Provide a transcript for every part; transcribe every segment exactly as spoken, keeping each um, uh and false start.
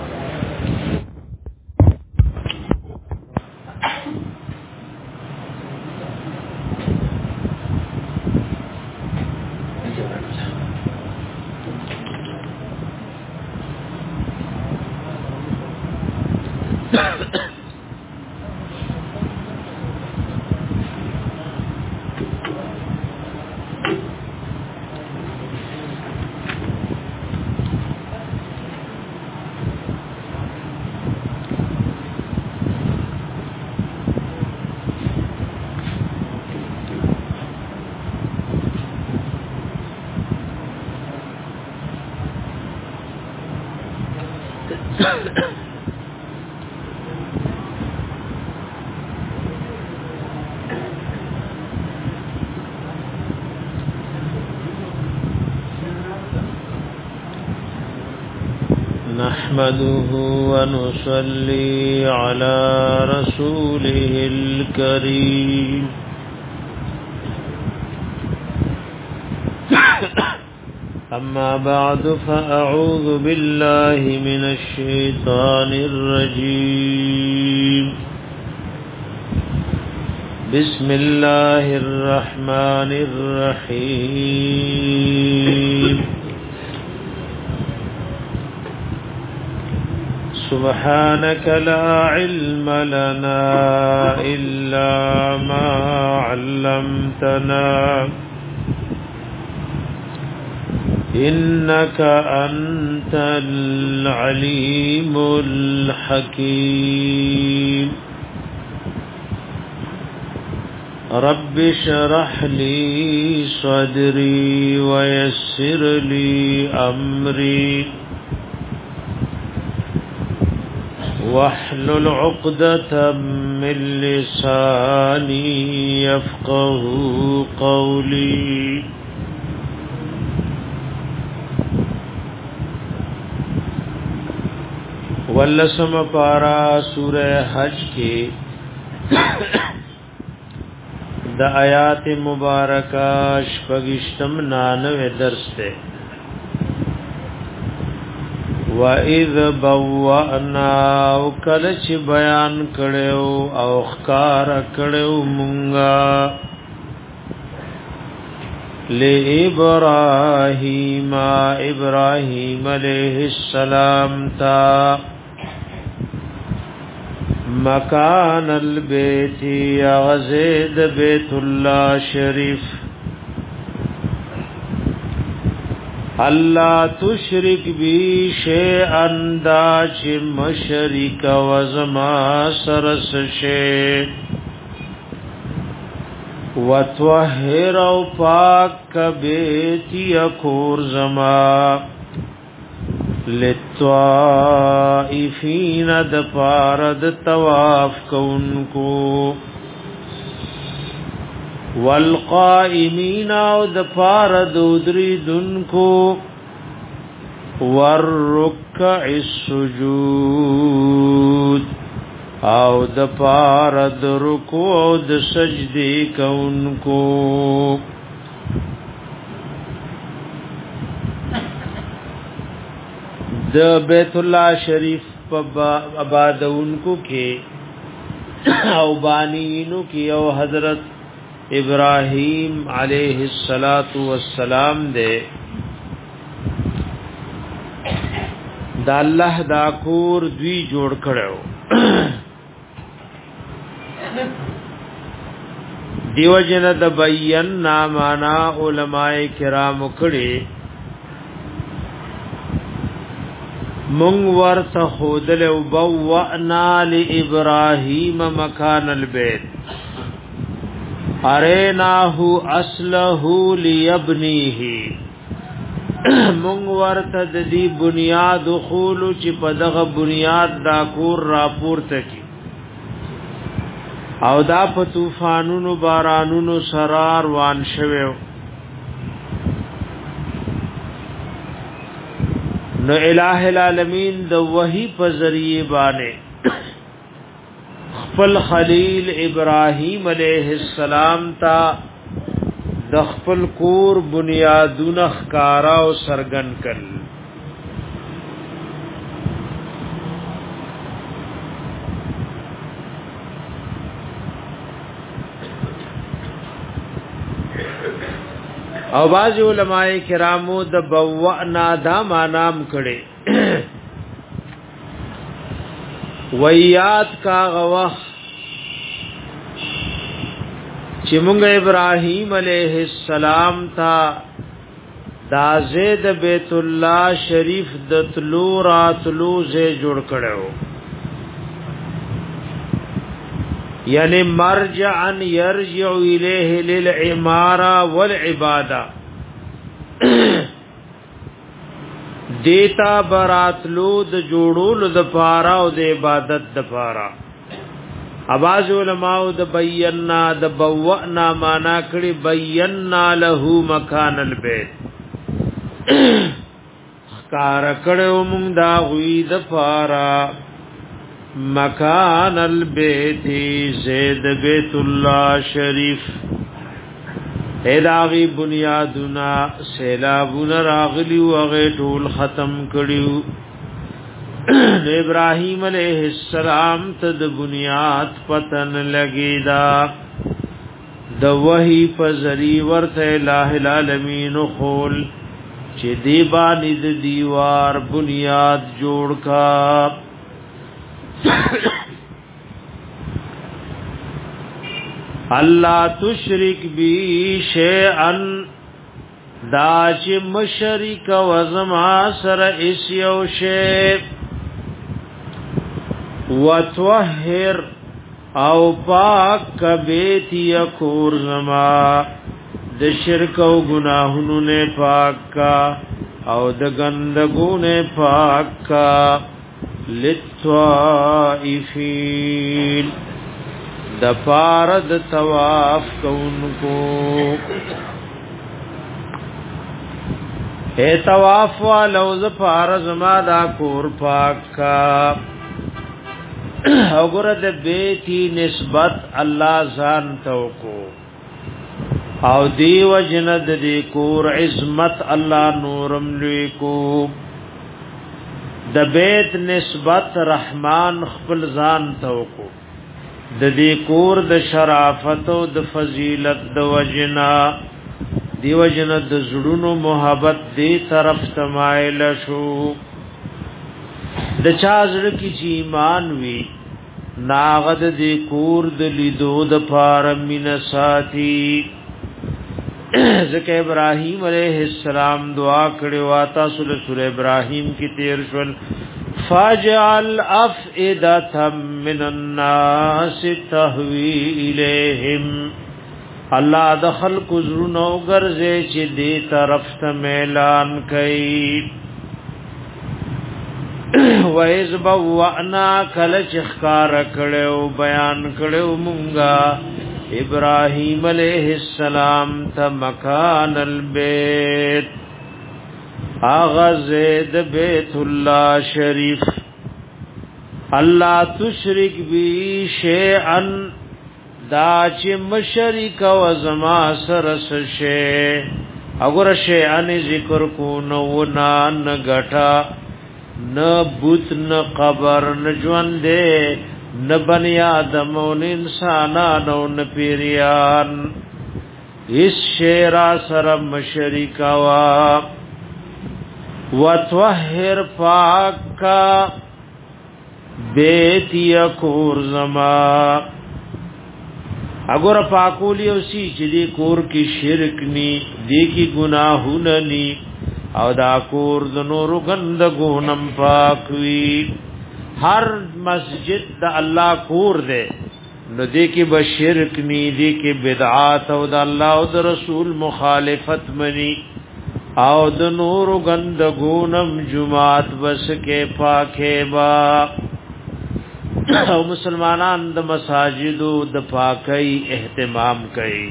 نحمده ونصلي على رسوله الكريم أما بعد فأعوذ بالله من الشيطان الرجيم بسم الله الرحمن الرحيم سبحانك لا علم لنا إلا ما علمتنا إنك أنت العليم الحكيم رب اشرح لي صدري ويسر لي أمري واحلل عقدة من لساني يفقه قولي ولسم پارا سورہ حج کے دا آیات مبارکہ شپگشتم نانوے درس تے وَإِذْ بَوَّأْنَا وَكَلَچ بیان کړو او خکار کړو مونږه لِإِبْرَاهِيمَ إِبْرَاهِيمَ عَلَيْهِ السَّلَامُ تا مکان البیت یغزید بیت اللہ شریف اللہ تشرک بی شیئا دا چی مشرک وزما سرس شیئ وَتْوَهِّرَ وَفَاكَ بِيْتِيَ كُورْ زَمَا لِلطَّائِفِينَ دَپَارَدْ تَوَافْ كُنْكُو وَالْقَائِمِينَ دَپَارَدْ اُدْرِدُنْكُو وَالرُّكَّعِ السُّجُودِ او د پار د رکوع او د سجدی کونکو د بیت الله شریف په آبادونکو کې او بانینو کې او حضرت ابراهیم علیه الصلاۃ والسلام دے دا الله دا کور دوی جوړ کړو دیو جن د بیان نامانا علماء کرام کړي مونږ ورته خودل او بوأنا لابراهیم مکان البیت اریناه اصله لیبنیه مونږ ورته د دې بنیاد خول چې په دغه بنیاد دا کور راپورته کی او دا په طوفانونو بارانونو سرار وان شوه نو الہ العالمین د وحی په ذریعہ باندې خپل خلیل ابراهیم علیہ السلام تا د خپل کور بنیادونه ښکارا او سرګن کړ او باز علماء کرامو د بوأنا دا مانام کړي ویات کا غوخ چې مونږ ابراهیم علیه السلام تا دا زید بیت الله شریف د تلو راتلو زه جوړ کړو یعنی مرجعا یرجع الیه للعماره والعباده دیتا براتلو د جوړولو د پارا او د عبادت د پارا اواز علماء د بینا د بوأنا معنا کړي بینا له مکان البیت کار کړو مونږ دا وی د پارا مکان البیت زید بیت الله شریف اداغي بنیادنا سیلابون راغلی او هغه ټول ختم کړیو ابراهیم علیہ السلام ته د بنیاد پتن لګیدا د وحی فزری ورته الہ العالمین خول چې دی باندې د دیوار بنیاد جوړ کا اللہ تشرک بی شیئن دا چې مشرک وزما سره اس یو شی وتوهر او پاک بیت یکور زما د شرک او گناہوں نے پاک کا او د گندگو نے پاک کا للطائفین د پارد طواف کونکو اے طواف والو ز پارز ما دا کور پاک کا وګوره د بیتی نسبت الله ځان توکو او دیو جند دی کور عظمت الله نورم لوی کو د بیت نسبت رحمان خپل ځان توکو د دې کور د شرافت او د فضیلت د وجنا دی وجنا د زړونو محبت دی طرف تمایل شو د چا زړه کې چې ایمان وی ناغد دی کور د لیدو د پار من ساتي ذکر ابراهیم علیہ السلام دعا کړي وا تاسو له سورہ ابراهیم کې تیر شول فاجعل افئدة من الناس تهوي اليهم الله دخل کزرونو ګرځي چې دې طرف ته اعلان کړي وَإِذْ بَوَّأْنَا کَلَ چخکار کړو بیان کړو مونږه ابراهیم علیہ السلام ته مکان البیت اغزید بیت الله شریف الله تشرک بی شیئن دا چې مشرک و زما سرس شی اگر شیئن ذکر کو نو نان غټا نہ بوت نہ قبر نہ ژوندې نہ بنی آدم او انسانان او نہ پیریان اس شیرا سر مشرکا وا وتوهر پاکا بیت یکور زما اگر پاکولی اوسی چې دی کور کی شرک نی دی کی گناہونه نی او دا کور د نورو غندګونم پاک وی هر مسجد د الله کور دی نو دی کی بشرک نی دی کی بدعات او د الله او د رسول مخالفت منی او د نورو غندګونم جمعات بس کې پاکه با او مسلمانان د مساجدو د پاکۍ اهتمام کوي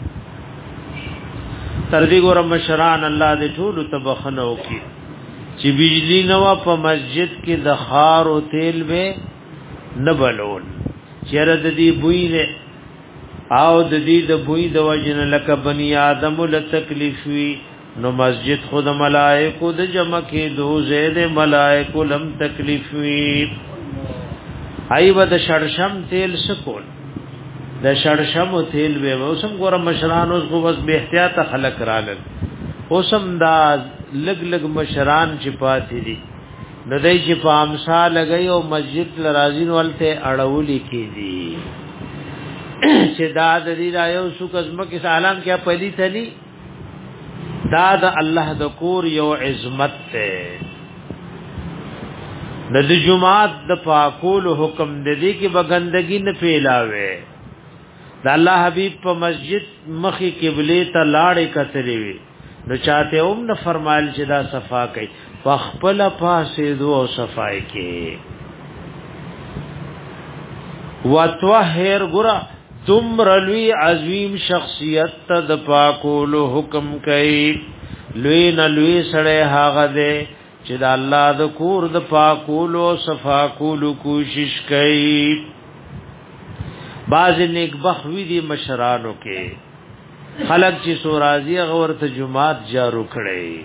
تر دې ګور مشران الله دې ټول تبخنو کی چې بجلی نو په مسجد کې د خار او تیل به نه بلول چیرې د دې بوی نه او د دې د بوی د وجن لکه بنی آدم له تکلیف وی نو مسجد خود ملائکو د جمع کې دو زید ملائکو لم تکلیف وی ای ود شړشم تیل سکول د شړشم تیل به اوسم ګور مشران اوس خو بس به احتیاط خلق رالل اوسم دا لګ لګ مشران چې پاتې دي نو دای چې په امسا لګي او مسجد لرازین ولته اړولې کیږي چې دا د دې رايو سو قسمه کې سالان کې پدې تني دا د الله د کور یو عظمت ته د جمعات د پاکول حکم د دې کې بغندګي نه پیلاوي د الله حبيب په مسجد مخې قبله ته لاړې کتلې وي نو چاته هم نه فرمایل چې دا صفا کوي فخپل پاسې دو او صفای کې وتوهر ګرا تمرلوی عظیم شخصیت ته د پاکول حکم کوي لوی نه لوی سره هغه دې چې د الله د کور د پاکول او صفا کول کوشش کوي باز نیک بخوی دی مشرانو کې خلق چې سورازی غور ته جمعات جارو کړي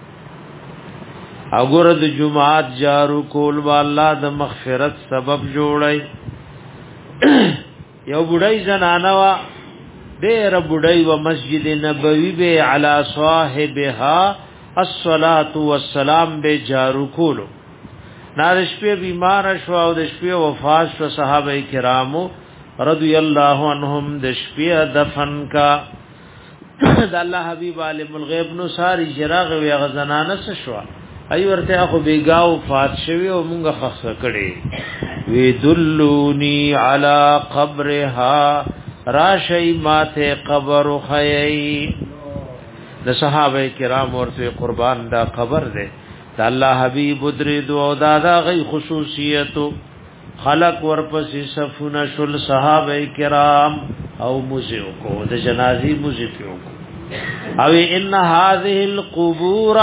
اگر د جمعات جارو کول با الله د مغفرت سبب جوړي یو بډای زنانه وا ډېر بډای و مسجد نبوي به علی صاحبها الصلاة والسلام به جارو کولو نارش په بیمار شو او د شپې وفات شو صحابه کرامو رضی الله عنهم د شپې دفن کا د الله حبیب عالم الغیب نو ساری جراغ وی غزنانه شو ای ورته خو بیگاو فات شوی او مونږه خخصه کړي وی دلونی علی قبرها راشی ماته قبر خیئی د صحابه کرام ورته قربان دا قبر ده د الله حبیب درې دو او دادا غي خصوصیتو خلق ورپسې صفونه شل صحابه کرام او مزیو کو د جنازي مزیو کو او ان هذه القبور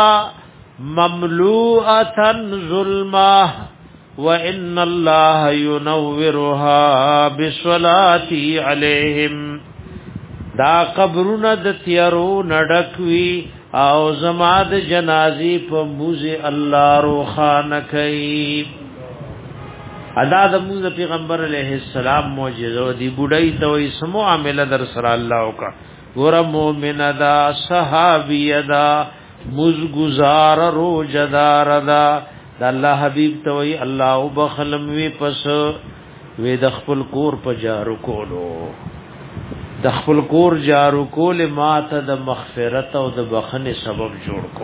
مملوءه ظلما وان الله ينورها بالصلاه عليهم دا قبرونه د تیارو نډکوي او زما د جنازي په موزه الله روخانه کوي ادا د موزه پیغمبر علیه السلام معجزه دی بډای ته وي سمو عامل در سره الله کا ګور مؤمن دا صحابی دا مزگزار روزدار دا د الله حبیب ته وي الله وبخلم وی پس وی د خپل کور په جارو کولو د خپل کور جارو کول ماته د مغفرت او د بخنه سبب جوړ کو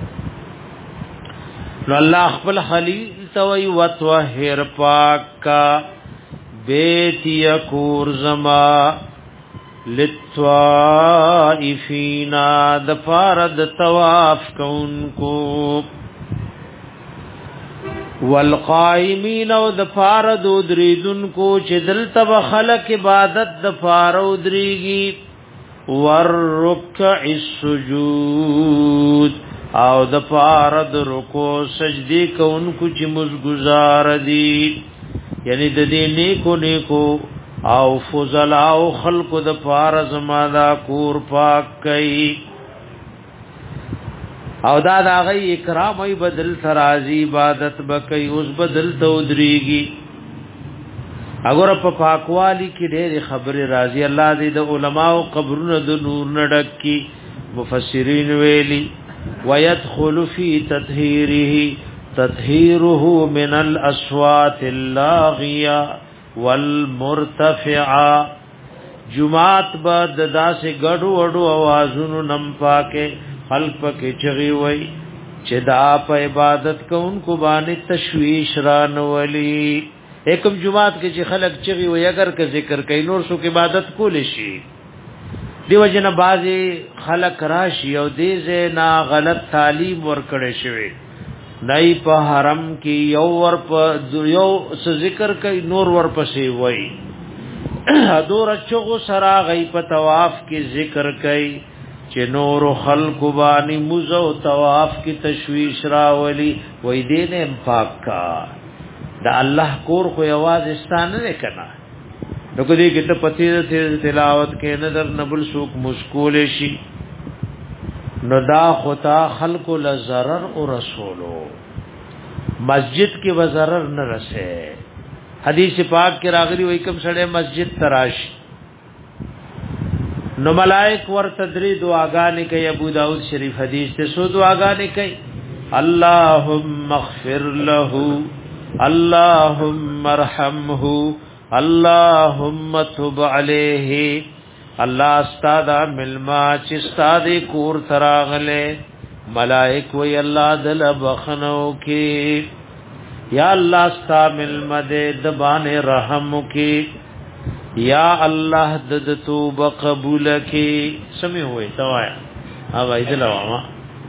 نو الله خپل خلیل توي وتوهر پاکا بیت یکور زما للطائفینا د فارد طواف کونکو والقائمین او د فارد دریدن کو چې دلته خلق عبادت د فارو دریږي ورکع السجود او د فارد رکوع سجدي کوونکو چې مزګزار دي یعنی د دې نیکو نیکو او فضلا او خلق د فارز مادا کور پاک کئ او دا دا غي اکرام ای بدل ترازی عبادت بکئی اوس بدل تودریږي اگر په پاکوالی کې ډېر خبره راضی الله دې د علماو قبرونو د نور نډک کی مفسرین ویلی ويدخل في تطهيره تطهيره من الاصوات اللاغيه والمرتفعه جمعات بعد داسې ګډو وډو आवाजونو نم پاکه خلق کې چغي وای چې دا په عبادت کوونکو باندې تشویش را نولي ایکم جمعات کې چې خلق چغي وای اگر که ذکر کوي نور سو کې عبادت کول شي دیو جن بازي خلق راشي او دې زنا غلط تعلیم ورکړې شوی نای په حرم کې یو ور په یو ذکر کوي نور ور پسې وای ادور چغو سرا غي په طواف کې ذکر کوي چې نور خلق باندې مزو طواف کی تشویش راولي وای دې نه پاک کا دا الله کور خو आवाज استانه نه کنا نو کدی کته پتی تلاوت کې نظر نبل سوق مشکول شي نو دا خطا خلق لزرر او رسولو مسجد کې وزرر نه رسه حدیث پاک کې راغلی وای کوم سړی مسجد تراش نو ملائک ور تدری دعاګانې کوي. ابو داود شریف حدیث ته سو دعاګانې کوي. اللهم اغفر له اللهم ارحمه اللهم تب علیه. الله استاد ملما چې استاد کور تراغله ملائک وی الله دل بخنو کی. یا الله استاد ملما دې دبان رحم کی. یا الله د توبه قبول کی. سمې وې توایا ها وای دلوا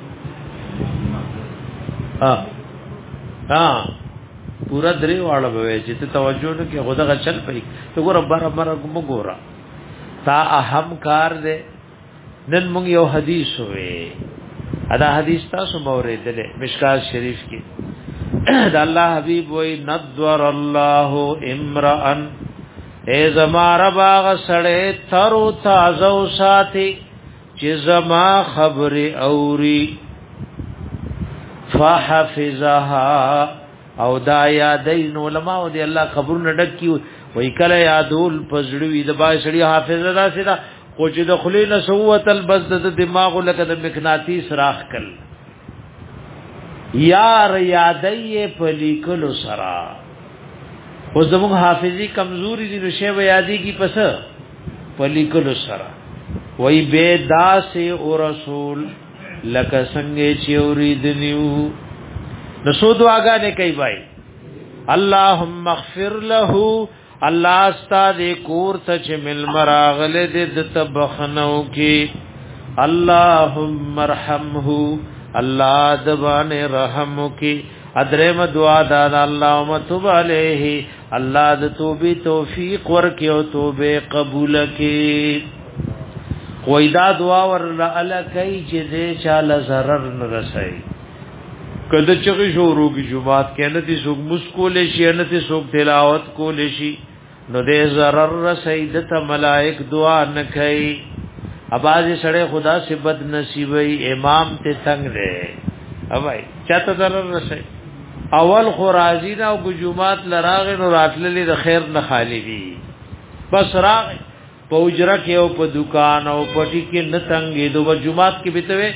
ها ها پورا درې واړه به چې ته توجه نه کې خدا غچل پي ته ګور بار بار وګورا تا اهم کار دې نن موږ یو حدیث وې ادا حدیث تاسو مورید دې مشکات شریف کې دا الله حبیب وې نذر الله امرا اے زما باغ سړې ترو تازه ساتي چې زما خبر اوري فحفظها او دا یادین علماء دی الله خبرونه ډکی وای کله یادول پزړوی د با سړی حافظ دا سیدا خو چې د خلیل سوت البزد د دماغ لکه د مقناطیس راخ کل یار یادای په لیکلو سرا او زموږ حافظي کمزوري دي نو شی یادی کی پس په لیکلو سرا وای بے داس او رسول لکه څنګه چې اوریدنیو نو سو دعاګانې کوي بھائی. اللهم اغفر له الله استاد کور ته چې مل مراغله دې د تبخنو کې. اللهم ارحمه الله دبانه رحم کې. ادرم دعا دا اللهم تب علیه الله د توبې توفیق ورکې او توبه قبول کې. وېدا دعا ورله الکای چې دې چاله zarar نه رسي. کله چې شروع کی جمعات کې نه دي څوک مسکول شي نه دي څوک تلاوت کول شي نو دې zarar رسي د ته ملائک دعا نه کوي. اباځه سړی خدا سے بد نصیبي امام ته څنګه ده اوای چاته zarar رسي. اول خو راضی نه او جمعات لراغ نو راتللې د خیر نه خالی دي بس راغ پوجره کې او په دکان او پټي کې نه تنګې دوه جمعات کې بيتوي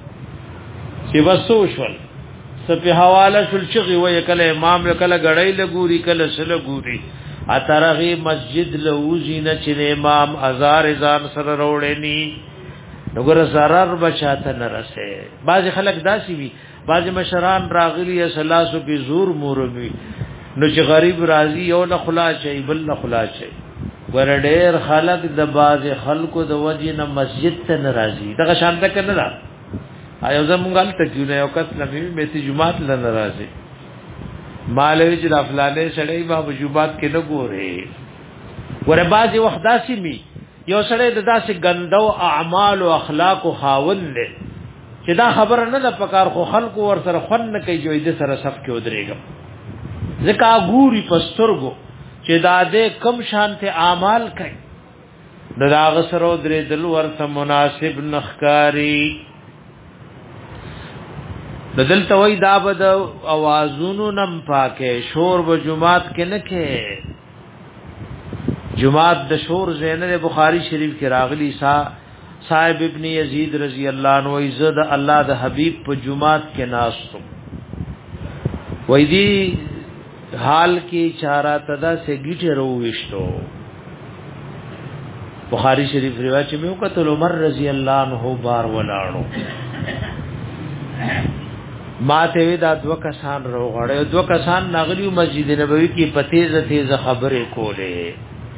چې وسو شول سپه حواله شل چغي وې کله امام کله غړې لګوري کله سره ګوري اترغي مسجد لوزي نه چې امام هزار ځان سره وروړې ني وګوره zarar بچاته نه رسه. بعض خلک داسي وي بعض مشران راغلي سلاسو کې زور مورمي نو چې غریب راضي یو نه خلا چي بل نه خلا چي ورډېر خلک د بعض خلکو د وجې نه مسجد ته ناراضي دغه شانته کنه دا ایو زمونږ ته کیونه یو کس لمې مې جمعات ل ناراضي مالوي چې د افلانې سړی ما جمعات کې نه ګوري ور بعض وخت داسي می یو سړی د داسې ګندو اعمال او اخلاق او خاون له چې دا خبره نه د پکار خو خلکو ور سره خون نه کوي جو دې سره صف کې ودرېګم ځکه ګوري پسترګو چې دا دې کم شانته اعمال کوي نو دا غسرو درې دل ورته مناسب نخکاری. بدل توي دا بد اوازونو نم پاکه شور به جمعات کې نه کې. جمعات د شور زینه بخاری شریف کې راغلی سا صاحب ابن یزید رضی اللہ عنہ عزت الله د حبیب په جمعات کې ناستو وای دی حال کې چارا تدا سے گیټه رويشتو. بخاری شریف روایت چې مې وکړل عمر رضی اللہ عنہ بار ولاړو ما ته دا دو کسان روغړې دو کسان ناغلی مسجد نبوي کې پتیزه تیزه خبرې کولې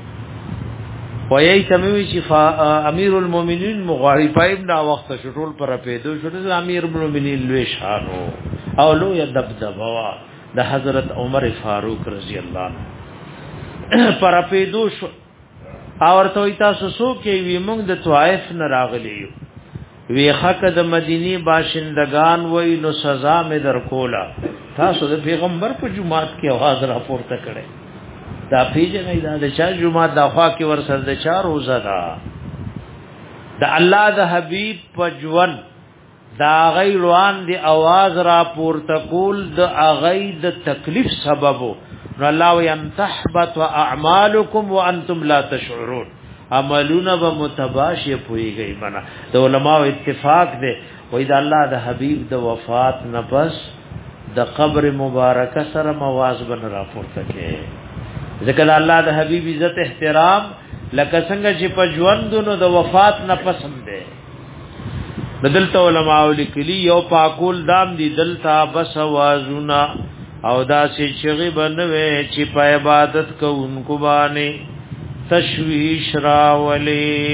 وایي تموي چې امیر المؤمنین مغاری پایم دا وخت شټول پر پیدو شو امیر المؤمنین لوي شانو او لو یدبدبوا د حضرت عمر فاروق رضی الله عنه پر پیدو شو اور ته تاسو سو کې وی موږ د طائف نه راغلی وی حق د مدینی باشندگان وای نو سزا مې در کولا تاسو د پیغمبر په جمعات کې आवाज راپورته کړي دا پیژنې دا د چا جمعات د خوا کې ور سر د چا روزه دا د الله د حبیب په ژوند دا غي روان دی आवाज راپورته کول د اغي د تکلیف سببو نو الله ويم تحبط اعمالكم وانتم لا تشعرون عملونه به متباشر پويږي بنا د علماء اتفاق دی وې د الله د حبيب د وفات نه پس د قبر مبارکه سره مواز بن را پورته کې ذکر الله د حبيب عزت احترام لکه څنګه چې په ژوندونو د وفات نه پسند دی بدلته علماء لیکلي یو پاکول دام دي دلتا بس وازونا او داسې چغي بنوي چې په عبادت کوونکو باندې تشویش راولي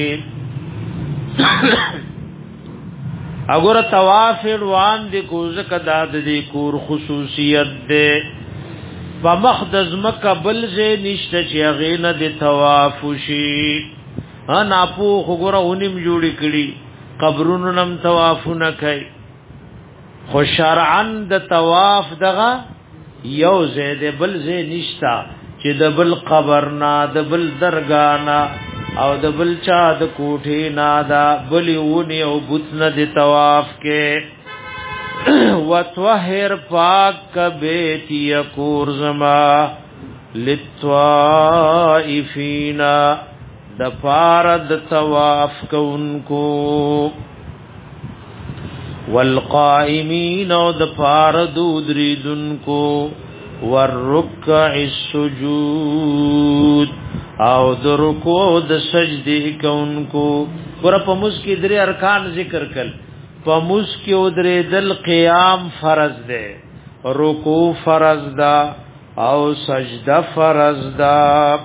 اگر طواف روان دي کوزه کدا د دې کور خصوصیت ده په مخدز مکه بل زه نشته چې غینه د طواف شي انا پو وګوره اونم جوړی کړي قبرونو نم طوافونه کوي خو شرعاً د طواف دغه یو زید بل زی نشتا چې د بل قبر نا د بل درگاه نا او د بل چا د کوټې نا دا بل ونی او بوتنه د طواف کې وتوهر پاک بیت یکور زما للطائفینا د پارد طواف کوونکو والقائمین او د پارد دریدونکو والرکع السجود او د رکوع د سجدې کوونکو ور په مسکی درې ارکان ذکر کړل په مسکی او درې دل قیام فرض ده رکوع فرض ده او سجده فرض ده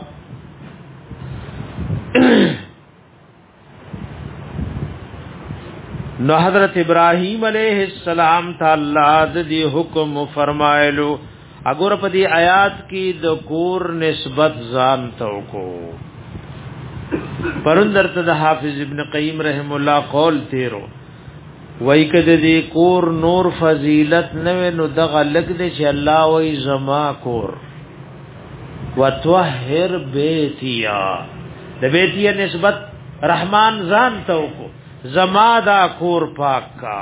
نو حضرت ابراہیم علیہ السلام تعالی دی حکم فرمایلو اگر په دې آیات کې د کور نسبت ځان تو کو پرندر ته د حافظ ابن قیم رحم الله قول تیرو وای کده دې کور نور فضیلت نه نو دغه لګ دې چې الله وای زما کور وتوهر بیتیا د بیتیا نسبت رحمان ځان تو کو زما دا کور پاک کا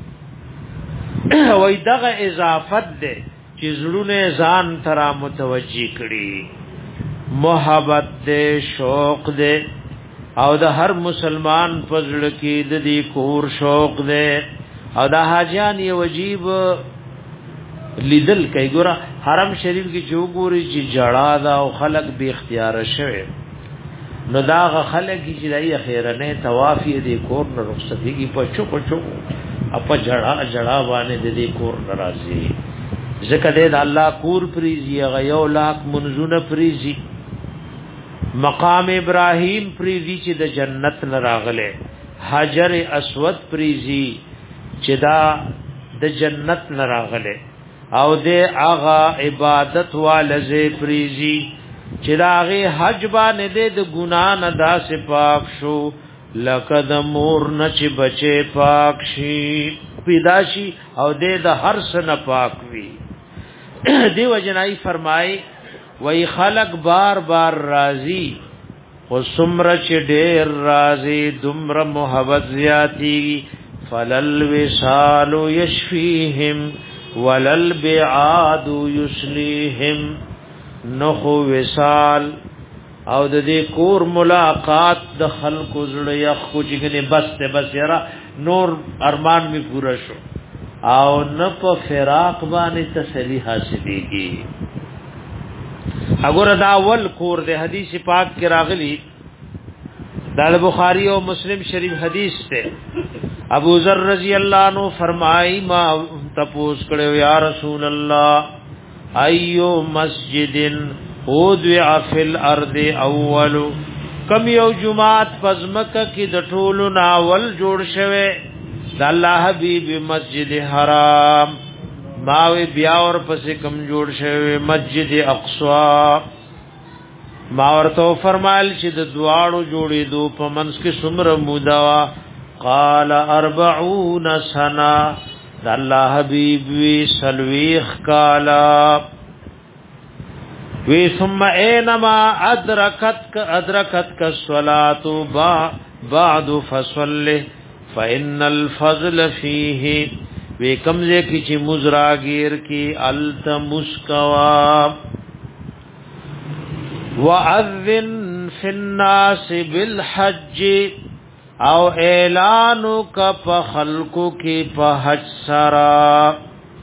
وای دغه اضافت ده چې زړونه ځان ترا متوجی کړي محبت ده شوق ده او د هر مسلمان پزړه کې د دې کور شوق ده او د حاجان یو عجیب لیدل کوي ګوره حرم شریف کې جو ګوري چې جړا دا او خلق به اختیار شوه نو داغه خلک چې دای خیرنه طواف دې کور نه رخصتيږي په چو په چو اپا جړا جړا باندې دې کور ناراضي ځکه دې الله کور پریزي غيو لاک منزونه پریزي مقام ابراهيم پریزي چې د جنت نه راغله حجر اسود پریزي چې دا د جنت نه راغله او دې اغا عبادت والزه پریزي چې داغه حج باندې د ګنا نه داس پاک شو لکه د مور نه چې بچي پاک شي پیداشي او د هر څه پاک وي دیو جنای فرمای وای خلق بار بار راضی او سمر چې ډېر راضی دمر محبت زیاتی فلل وصال یشفیهم ولل بعاد یسلیهم نخو وصال او د دې کور ملاقات د خلکو زړه یخ کو چې بس ته بس یرا نور ارمان می پورا شو او نه په فراق باندې تسلی حاصلېږي اگر دا اول کور د حدیث پاک کې راغلی دا بخاری او مسلم شریف حدیث ته ابو ذر رضی الله عنه فرمایي ما تپوس کړو یا رسول الله ایو مسجد اودع فی الارض اول کم یو جمعات پزمکه کی د ټولو ناول جوړ شوه د الله حبیب مسجد حرام ماوی بیا اور پس کم جوړ شوه مسجد اقصا ما ورته فرمایل چې د دواړو جوړې دو په منس کې څومره مودا قال اربعون سنه د الله حبیب وی سلویخ کالا وی ثم اینما ادرکت ادرکت الصلاة بعد فصله فإن الفضل فيه وی کمزه کی چې مزراگیر کی التمسکوا واذن فی الناس بالحج او اعلانو کا پا خلقو کی پا حج سرا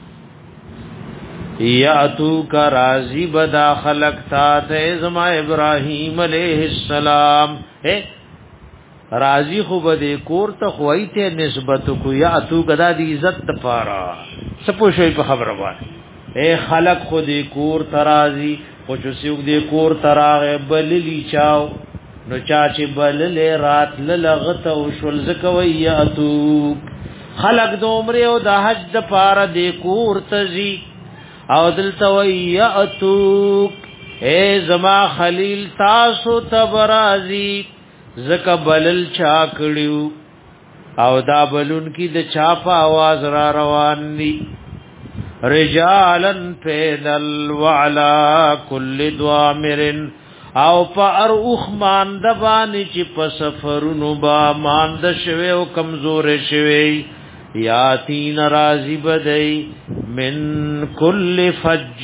یاتو کا راضی بدا خلق تا تیزما ابراہیم علیہ السلام اے راضی خو بده کور ته خوایته نسبت کو یاتو کدا دی عزت پارا سپو شوی په خبره وای اے خلق خو دی کور ترازی خو چې سیوک دی کور تراغه بللی چاو نو چا چې بللې رات لغت او شول زکوي یاتو خلق د عمره او د حج د پارا دی کور تزي او دلته وی یاتو اے زما خلیل تاسو تبرازی زکا بلل چا کړیو او دا بلون کی د چا په आवाज را روان دي رجالن پیدل وعلا کل دوامرن او پر اوخ ماند باندې چې په سفرونو با ماند شوي او کمزور شوي یاتین راضی بدای من کل فج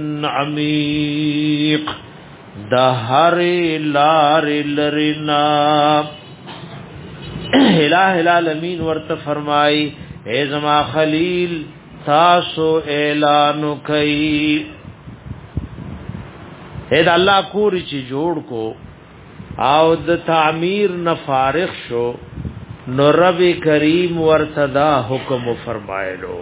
عمیق د هر لار لرنا الہ العالمین ورته فرمای اے زما خلیل تاسو اعلان کوي اے د الله کور چې جوړ کو او د تعمیر نه فارغ شو نو رب کریم ورتدا حکم فرمایلو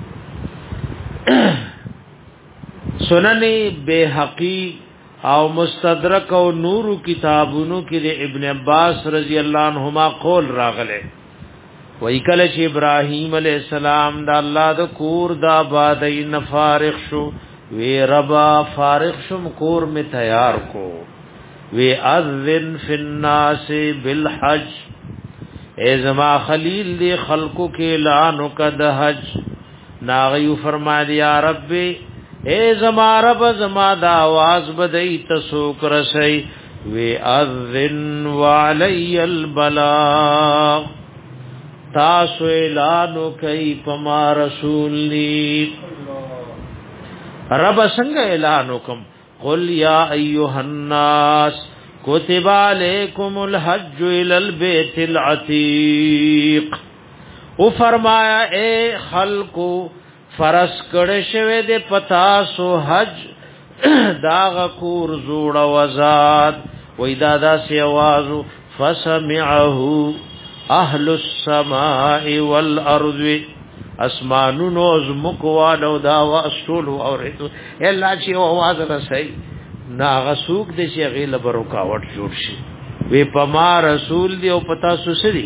سنن بیهقی او مستدرک او نور کتابونو کې د ابن عباس رضی الله عنهما قول راغله وای کله چې ابراهیم علیہ السلام د الله د کور د آبادی فارغ شو وی ربا فارغ شم کور می تیار کو وی اذن فی الناس بالحج ای زما خلیل دی خلقو کې اعلان وکد حج ناغیو فرما دی یا رب اے زما رب زما دا आवाज بدای تسوک رسی وی اذن وعلی البلاغ تاسو اعلانو کئی پما رسول لی رب څنګه اعلانو کم قل یا ایها الناس کتب علیکم الحج الى البیت العتیق او فرمایا اے خلقو فرض کړه شوه د پتا سو حج داغ کور زوړ وزاد وې دادا سی आवाज فسمعه اهل السماء والارض اسمانونو زمکوالو دا واسطول اوریدو الا چې आवाज رسي ناغه سوق د شي غیله برکاوټ جوړ شي وی پما رسول دی او پتا سو سری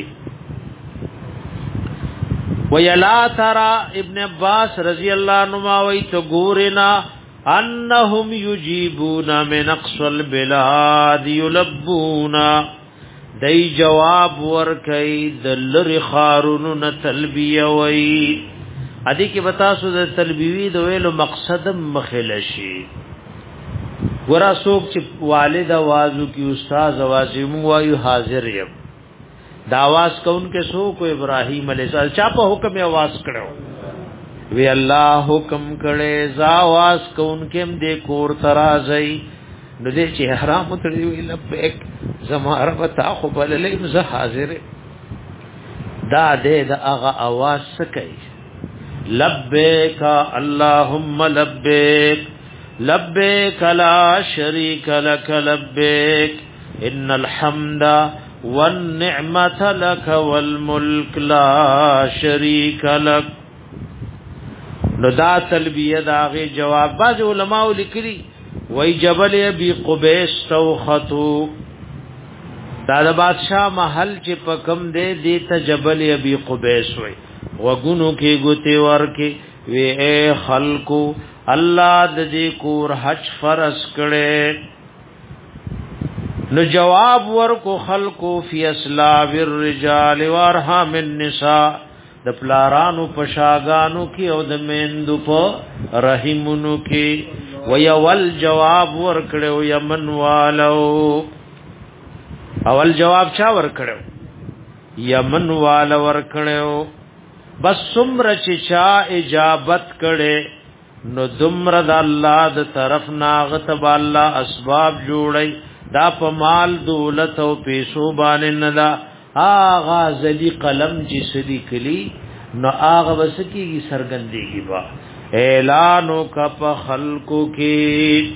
ویلا ترى ابن عباس رضی اللہ عنہما وی تو گورنا انہم یجیبون من اقصى البلاد یلبون دی جواب ورکی دلر خارون تلبیه وی ادی کی بتاسو د تلبیوی د ویلو مقصد مخلشی ورا سوک چې والد आवाजو کی استاد आवाज مو وایو حاضر یم دا आवाज کون کے سو کو ابراہیم علیہ السلام چا په حکم आवाज کړو وی الله حکم کړي ز आवाज کون کېم دې کور ترازی نو دې چې حرام تړي وی لبیک زما رب تا خو بللې ز حاضر دا دې دا هغه आवाज سکي لبیک اللهم لبیک لبیک لا شریک لک لبیک ان الحمد والنعمت لك والملك لا شريك لك نو دا تلبیه داغه جواب باز علماء لیکلي وای جبل ابي قبيس توختو دا د بادشاہ محل چې پکم دے دی ته جبل ابي قبيس وای وګونو کې ګوتې ورکه وی اے خلقو الله د دې کور حج فرض کړي نو جواب ورکو خلقو فی اسلاب الرجال وارحام النساء د پلارانو پشاگانو کی او د میندو په رحمونو کی ویول جواب ورکړو یمن والو اول جواب چا ورکړو یمن والو ورکړو بس سمر چې چا اجابت کړي نو دمر د الله د طرف ناغت با الله اسباب جوړي دا په مال دولت او پیسو باندې نه دا آغا ذلی قلم چې سدی کلی نو آغا وسکیږي سرګندېږي با اعلانو کا په خلقو کې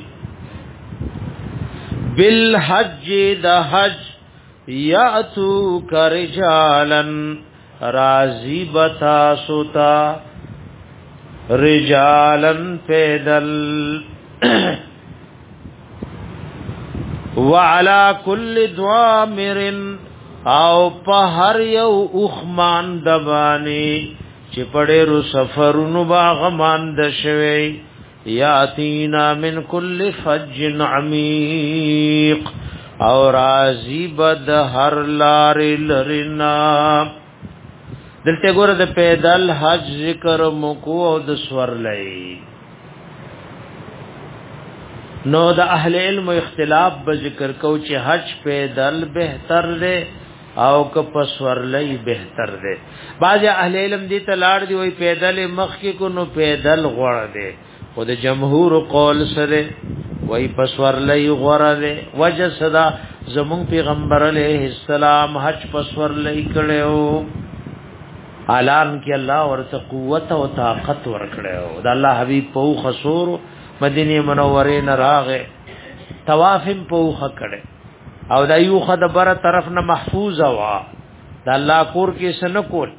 بالحج د حج یاتو کرجالن رازی بتا سوتا رجالن پیدل وعلى كل ضامر او په هر یو اوخمان دبانی چې پړې رو سفرونو باغمان د شوي یاتینا من كل فج عميق او رازی بد هر لار لرنا دلته ګوره د پیدل حج ذکر مکو او د سور لئی نو د اهل علم اختلاف به ذکر کو چې حج پیدل بهتر دی او که پسور لئی بهتر دی بعض اهل علم دې ته لاړ دی وای پیدل مخ کې کو نو پیدل غوړ دی خو د جمهور قول سره وای پسور لئی غوړ دی وجه صدا زمون پیغمبر علیه السلام حج پسور لئی کړو اعلان کې الله ورته قوت او طاقت ورکړو د الله حبیب په خسور مدینه منوره نه راغې طواف په خ کړه او د یو خد بره طرف نه محفوظ وا د الله کور کې سنکول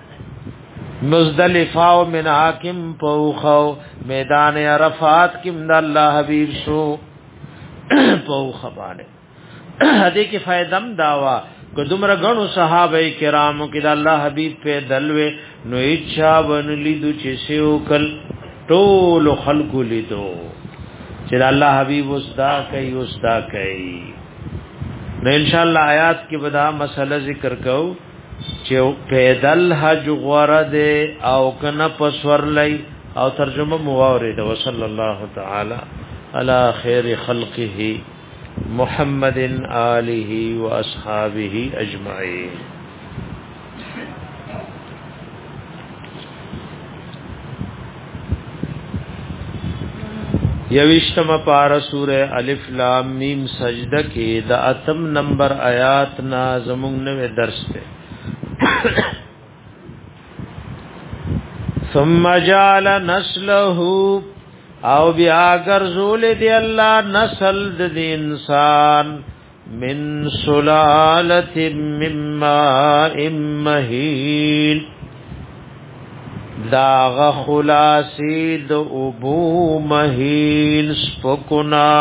مزدلفه او من حاکم په خو میدان عرفات کې د الله حبیب شو په خبره دې کې فائدم داوا کو دمر غنو صحابه کرامو کې د الله حبیب په دلوي نو اچھا ونلیدو چې سیو کل ټول خلق لیدو چې الله حبیب وسدا کوي وسدا کوي نو ان شاء الله آیات کې بدا مسله ذکر کو چې پیدل حج غرض او کنه پسور لای او ترجمه مواورد وصلی الله تعالی علی خیر خلقه محمد آله و اصحابه اجمعین یوشتم پارا سورہ الف لام میم سجدہ کې د اتم نمبر آیات نا زمون نوې درس ته ثم جعل نسله او بیا ګرځول دی الله نسل د انسان من سلاله من ماء مهین داغ خلاصی د ابو مهین سپکنا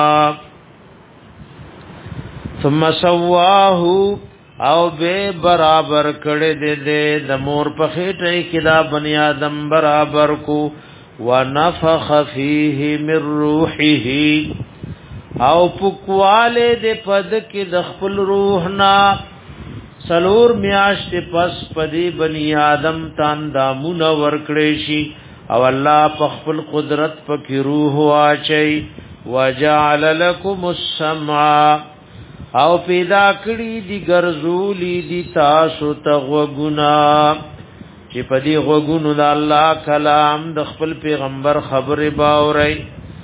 ثم سواه او به برابر کړه دې د مور په خېټه کې دا بنی آدم برابر کو ونفخ فيه من روحه او پکواله دې پد کې د خپل روح نا سلور میاشت پس پدی بنی آدم تان دامون ورکړې شي او الله په خپل قدرت پکې روح واچي وجعل لكم السمع او پیدا کړی دی ګرځولې دی تاسو ته وګنا چې پدی وګونو د الله کلام د خپل پیغمبر خبره باوري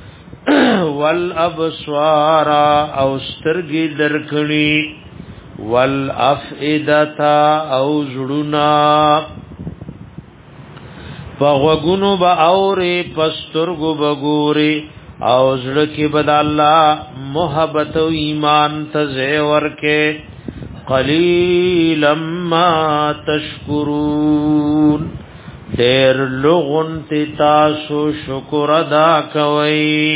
والابصار او سترګې درکړي والافئدتا او زړونا پغوګونو با اوري پسترګو بګوري او زړه کې بد الله محبت او ایمان ته ورکه قلیلا ما تشکرون ډېر لوغون ته تاسو شکر ادا کوئ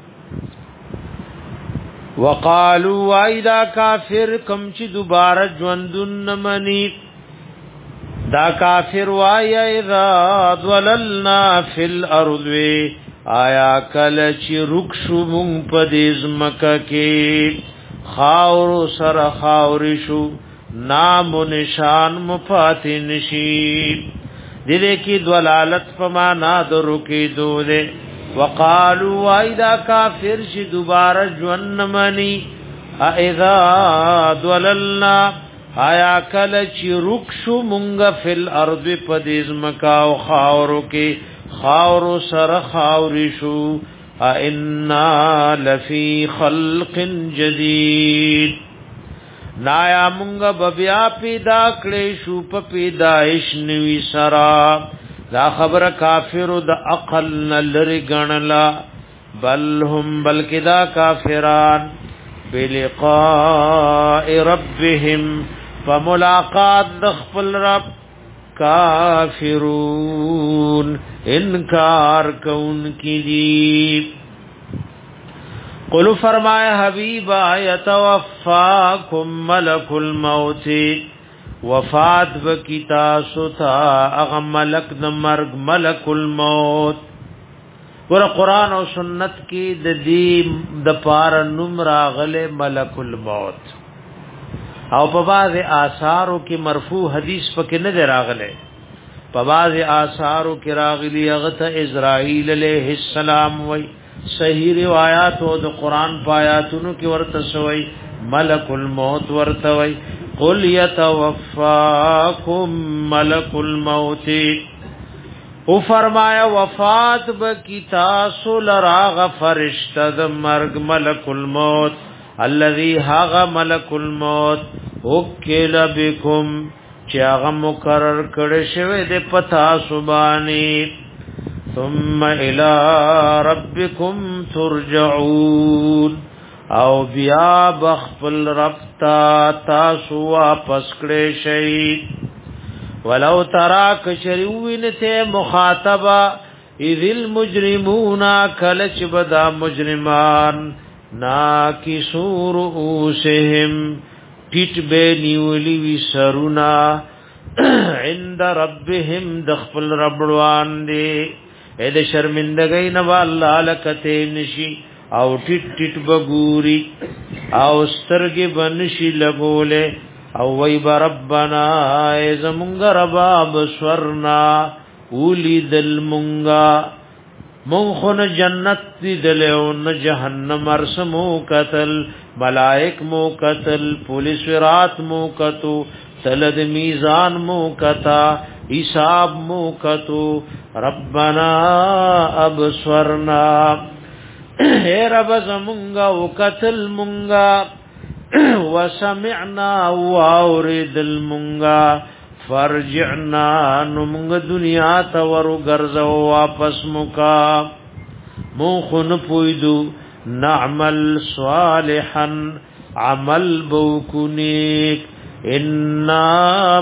وقالوا واذا کافر کم چې دوباره ژوندون منی دا کافر وای اذا ضللنا فی الارض آیا کله چې رخصو مونږ په دې ځمکه کې خاور سره خاور شو نام و نشان مفاتن شي دې کې دلالت په معنا درو کې دوله وقالوا واذا کافر شي دوباره ژوند منی اذا ضللنا آیا کله چې رخصو مونږ فل ارض پدیز مکا او خاورو کې خاورو سره خاوري شو ائنا لفی خلق جدید نایا مونږ بیا پیدا کړې شو په پیدائش نوی سرا دا خبر کافر د عقل نلری غنلا بل هم بلکې دا کافران بلقاء ربهم فملاقات دخل رب کافرون انکار کون کی دی قلو فرمایا حبیبا یتوفاکم ملک الموت وفات بکتا ستا اغم ملک نمرگ ملک الموت ور قرآن و سنت کی د دې د پار نوم راغله ملک الموت او په بعض آثارو کې مرفوع حدیث پکې نه راغله په بعض آثارو کې راغلي هغه ته اسرائیل علیہ السلام وای صحیح روایت او د قرآن پایاتونو کې ورته سوی ملک الموت ورته وای قل یتوفاکم ملک الموت او فرمایا وفات بکتا سول راغ فرشتہ د مرگ ملک الموت الذي هاغ ملک الموت وکل بكم چې هغه مقرر کړی شوی د پتا سبانی ثم الى ربكم ترجعون او بیا بخفل رب تا تاسو واپس کړی شئ ولو تراک شریوینته مخاطبا اذ المجرمون کلچ بدا مجرمان ناکسو رؤوسهم ټیټ به نیولی وی سرونا عند ربهم دخل ربوان دی اې د شرمندګۍ نه والله لکته نشي او ټیټ ټیټ بګوري او سترګې بنشي لګوله او وی ربنا ازمونگ ربا بسورنا اولی دل مونگا مونخون جنت دی دلیون جہنم ارسمو قتل ملائک مو قتل پولیس ورات مو قتو تلد میزان مو قتا حساب مو قتو ربنا ابسورنا اے رب زمونگا و قتل مونگا وسمعنا واورد المنغا فرجعنا نمغ دنیا تا ورو گرزو واپس مکا موخن پویدو نعمل صالحا عمل بوکنیک انا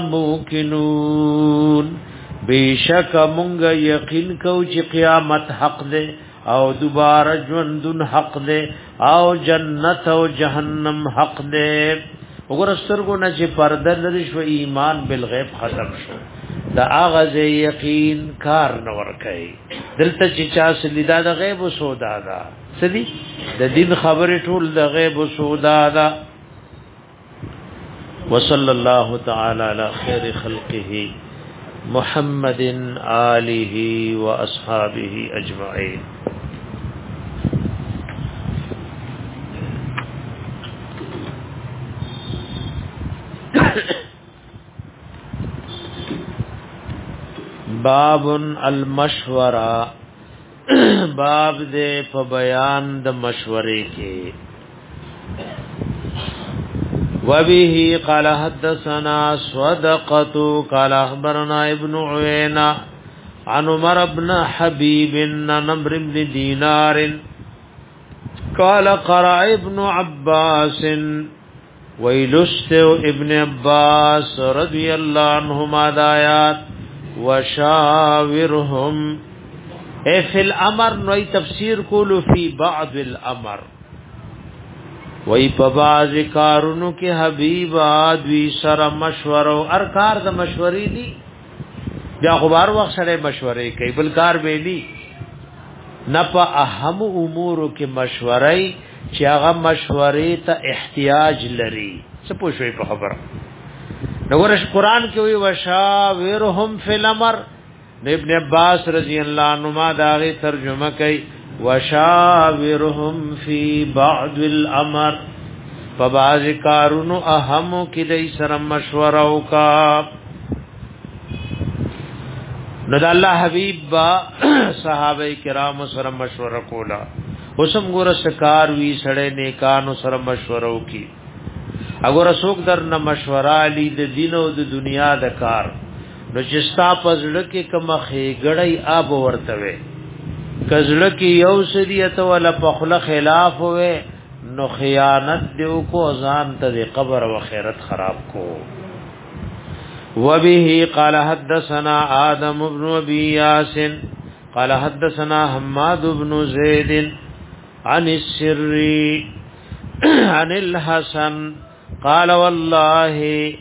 موکنون بیشک منغ یقین کو چی قیامت حق دے او دوباره ژوندون حق دے او جنت او جهنم حق دے وګور سترګو نه چې پرده لري شو ایمان بالغیب ختم شو دا اغاز یقین کار نه ور کوي دلته چې چا سلیدا د غیب او سودا دا سدي د دین خبره ټول د غیب او سودا دا وصلی الله تعالی علی خیر خلقه محمد آله و اصحابه اجمعین باب المشورہ باب دے په بیان د مشورې کې وبه قال حدثنا صدقه قال اخبرنا ابن عيينة عن عمر بن حبيب بن نمر بن دينار قال قرأ ابن عباس ويلست ابن عباس رضي الله عنهما آيات وشاورهم اے فی الامر نوی تفسیر کولو فی بعض الامر وی پا بعض کارونو کی حبیب آدوی سر مشورو ارکار دا مشوری دی بیا خبار وقت سر مشوری کئی بلکار بیلی نپا اهم امورو کی مشوری چی اغا مشوری تا احتیاج لری سپوشوی پا خبر نگورش قرآن کی وی وشاورهم فی الامر ابن عباس رضی اللہ عنہما داغی ترجمہ کئی وشاورهم فی بعض الامر فبعض کارونو اهمو کی دی سر مشورو کا نو دا اللہ حبیب با صحابہ کرام سر مشورہ کولا اوسم ګور سکار وی سړې نیکانو سره مشورو کی اگر څوک در نه مشوره لی د دین او د دنیا د کار نو چې ستا پزړه کې کوم خېګړی آب ورته وي کزړه کې یو سریته ولا په خله خلاف وي نو خیانت دیو کو ځان ته قبر او خیرت خراب کو. وبه قال حدثنا آدم بن ابي ياس قال حدثنا حماد بن زيد عن السري عن الحسن قال والله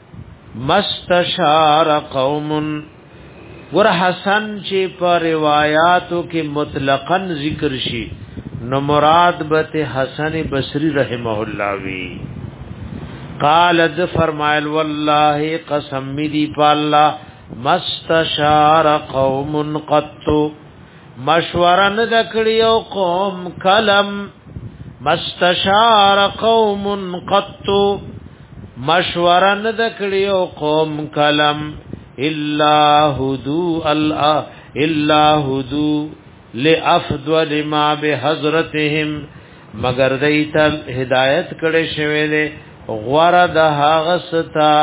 مستشار قوم. ور حسن چې په روایتو کې مطلقاً ذکر شي نو مراد به حسن بصری رحمه الله وی. قال ذ فرمایل والله قسم دی بالله مستشار قوم قط مشورن دکړیو قوم کلم مستشار قوم قط مشورن دکړیو قوم کلم الا هدو الله الا هدو لافضل ما بحضرتهم مگر دیت هدایت کړي شوی له غوړه د هغه ستا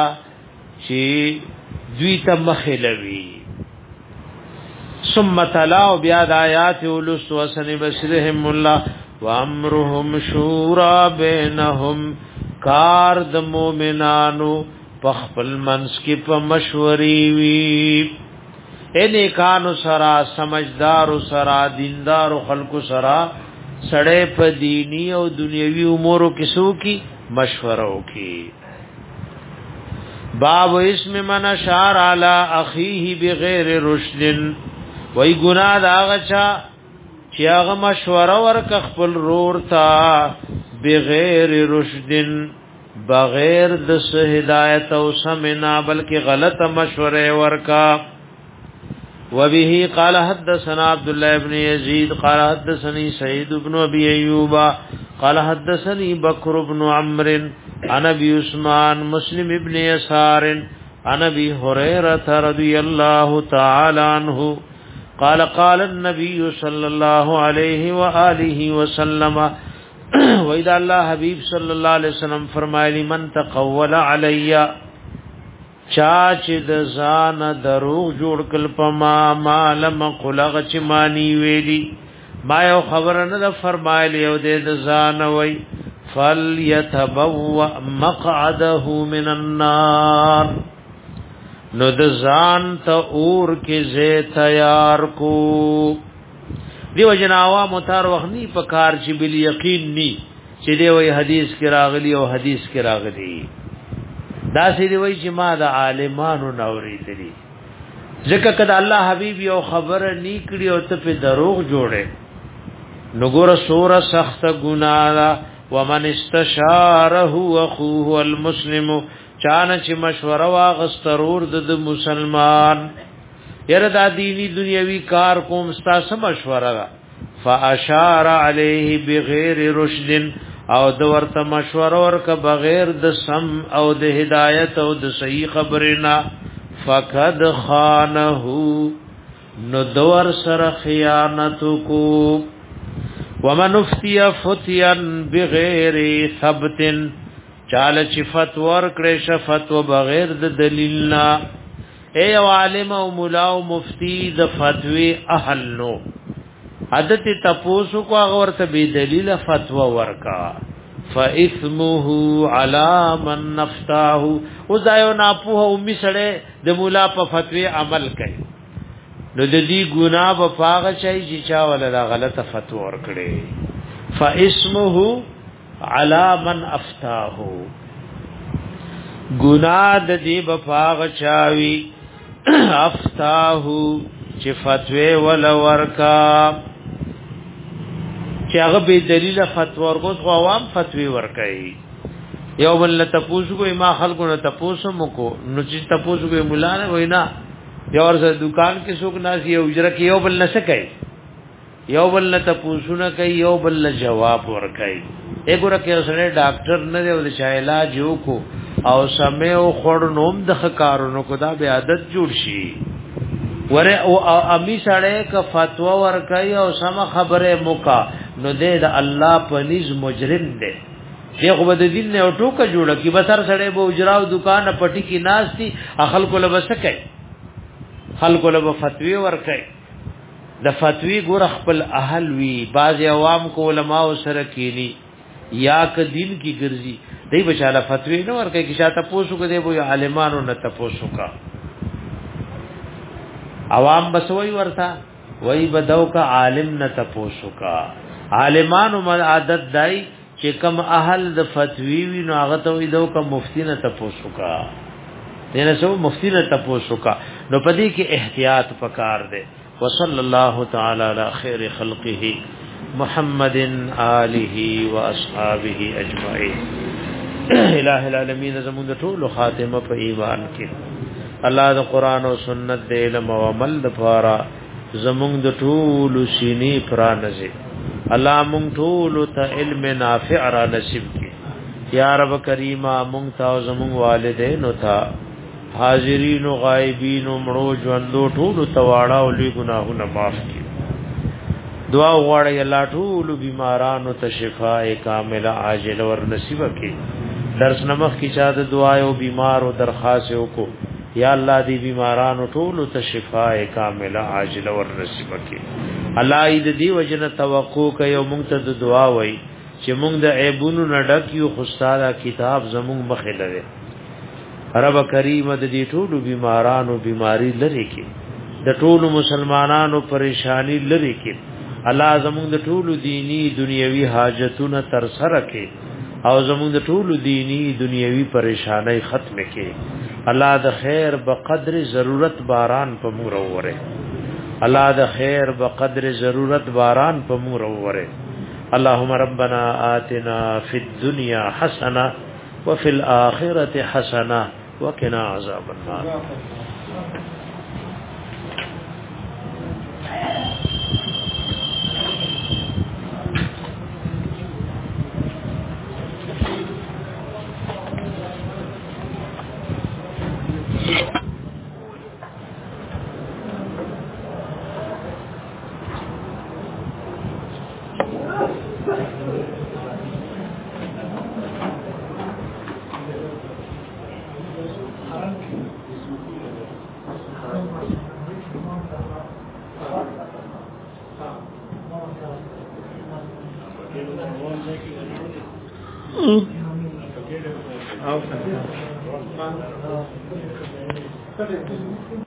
چې دوی ته مخلوي. ثم تلا بیا د آیات ولس وسن بشرهم الله وامرهم شورا بینهم کار د مؤمنانو پخپل منس کی په مشوري وی. اې کانو سرا سمجھدار سرا دیندار خلق سرا سړې په دینی او دنیوي امورو کې سو کی مشورو کی. باب اسم من اشار علی اخیه بغیر رشد. وای ګناه دا غچا چې هغه مشوره ورک خپل رور تا بغیر رشد بغیر د هدایت او سمنا بلکې غلط مشوره ورکا. وبه قال حدثنا عبد الله بن يزيد قال حدثني سعيد بن ابي ايوب قال حدثني بكر بن عمرو عن ابي عثمان مسلم ابن يسار عن ابي هريره رضي الله تعالى عنه قال قال النبي صلى الله عليه واله وسلم واذا الله حبيب صلى الله عليه وسلم فرمایلی من تقول علي چا چې د ځان دروغ جوړ کل پما مالم قلغ چې مانی ویلی ما یو خبر نه د فرمایلی او د ځان وای فليتبوا مقعده من النار نو د ځان ته اور کې زه تیار کو. دیو جناوا متار وخنی په کار چې بل یقین ني چې دی وای حدیث کې راغلی او حدیث کې راغلی دا سې دی وای چې ما د عالمانو نورې دي ځکه کله الله حبیب یو خبره نیکړي او ته په دروغ جوړه نګور سوره سخت ګناه ومن استشاره اخوه المسلم چانه چې مشوره واغسترور د مسلمان یره د دینی دنیوي کار کوم ستاسو مشوره فاشار علیه بغیر رشد او د ورته مشوره ورک بغیر د سم او د هدایت او د صحیح خبرنا فقد خانه نو دور سره خیانت کو. ومن افتی فتیا بغیر ثبت چاله چې فتوا ورکړې ش فتوا بغیر د دلیل نا اے عالم او مولا او مفتی د فتوی اهل نو عادت تپوسو کو هغه ورته به دلیل فتوا ورکا فاثمه علی من نفتاه او ځایو نه په امي سره د مولا په فتوی عمل کوي نو د دې ګناه په پاغه شي چې چا ولا غلطه فتوا ورکړي فاسمه علی من افتاه ګناه د دې په پاغه چاوي افتاه چې فتوی ولا ورکا چې هغه به دلیل فتوا ورکوس خو عوام فتوی ورکړي یو بل تپوسو کو ما خلکو نه تپوسو مکو نو چې تپوسو کو مولا نه وینا یو ورته دکان کې څوک ناس یو اجره کې یو بل نه سکي یو بل نه تپوسو نه کوي یو بل نه جواب ورکړي وګوره کې سره ډاکټر نه دی ول چې علاج وکړو او سمې او خور نوم د خکارونو کو دا به عادت جوړ شي وره او امی سړی ک فتوا ورکای او سم خبره موکا نو دې د الله پنځ مجرم دی دغه بد دین نه ټوکه جوړه کی بسر سړې به اجراو دکان پټی کی ناشتي خلکو له بسکای خلکو له فتوی ورکای د فتوی ګور خپل اهل وی باز عوام کو علماء سره کینی یا ک دین کی ګرځي دای بچاله فتوی نه ورکای کی شاته پوسو کو دی وو عالمانو نه تپوسو کا عوام بسوي ورتا وای بدو کا عالم نه تپوسو کا عالمانو عادت دای چې کم اهل د فتوی وی نو هغه ته وې دو کا مفتی نه تپوسو کا دینه سو مفتی نه تپوسو کا نو پدې کې احتیاط پکار دے وصلی الله تعالی علی خیر خلقه محمد آله و اصحابہ اجمعین الہ العالمین زمون ټول خاتمه په ایمان کې الله د قران او سنت د علم او عمل لپاره زمون د ټول سینې پرانځي الله مونږ ټول ته علم نافع را نصیب کړي یا رب کریمه مونږ ته زمون والدین او ته حاضرین او غایبین او مړو ژوندو ټول تواړه او لوی ګناهونه معاف کړي دعا غواړي الله ټول بیمارانو ته شفاء کامله عاجله ور نصیب کړي درس نمخ کی چا د دعا او بیمار او درخواست وکړو یا الله دې بیمارانو ټول ته شفاء کامله عاجله ور نصیب کړي الله دې دی وجنه توقع کوي او مونږ ته دعا وای چې مونږ د عیبونو نه ډک یو خستاده کتاب زمونږ مخې لري رب کریم د دې ټول بیمارانو بیماری لري کې د ټول مسلمانانو پریشانی لري کې الله زمونږ د ټول دینی دنیوي حاجتونه تر سره کې او زمونږ د ټول دینی دنیوي پریشانای ختم کې الله د خیر بقدر ضرورت باران په مور اوره الله د خیر بقدر ضرورت باران په مور اوره اللهم ربنا آتنا فی الدنيا حسنه وفي الاخره حسنه وقنا عذاب النار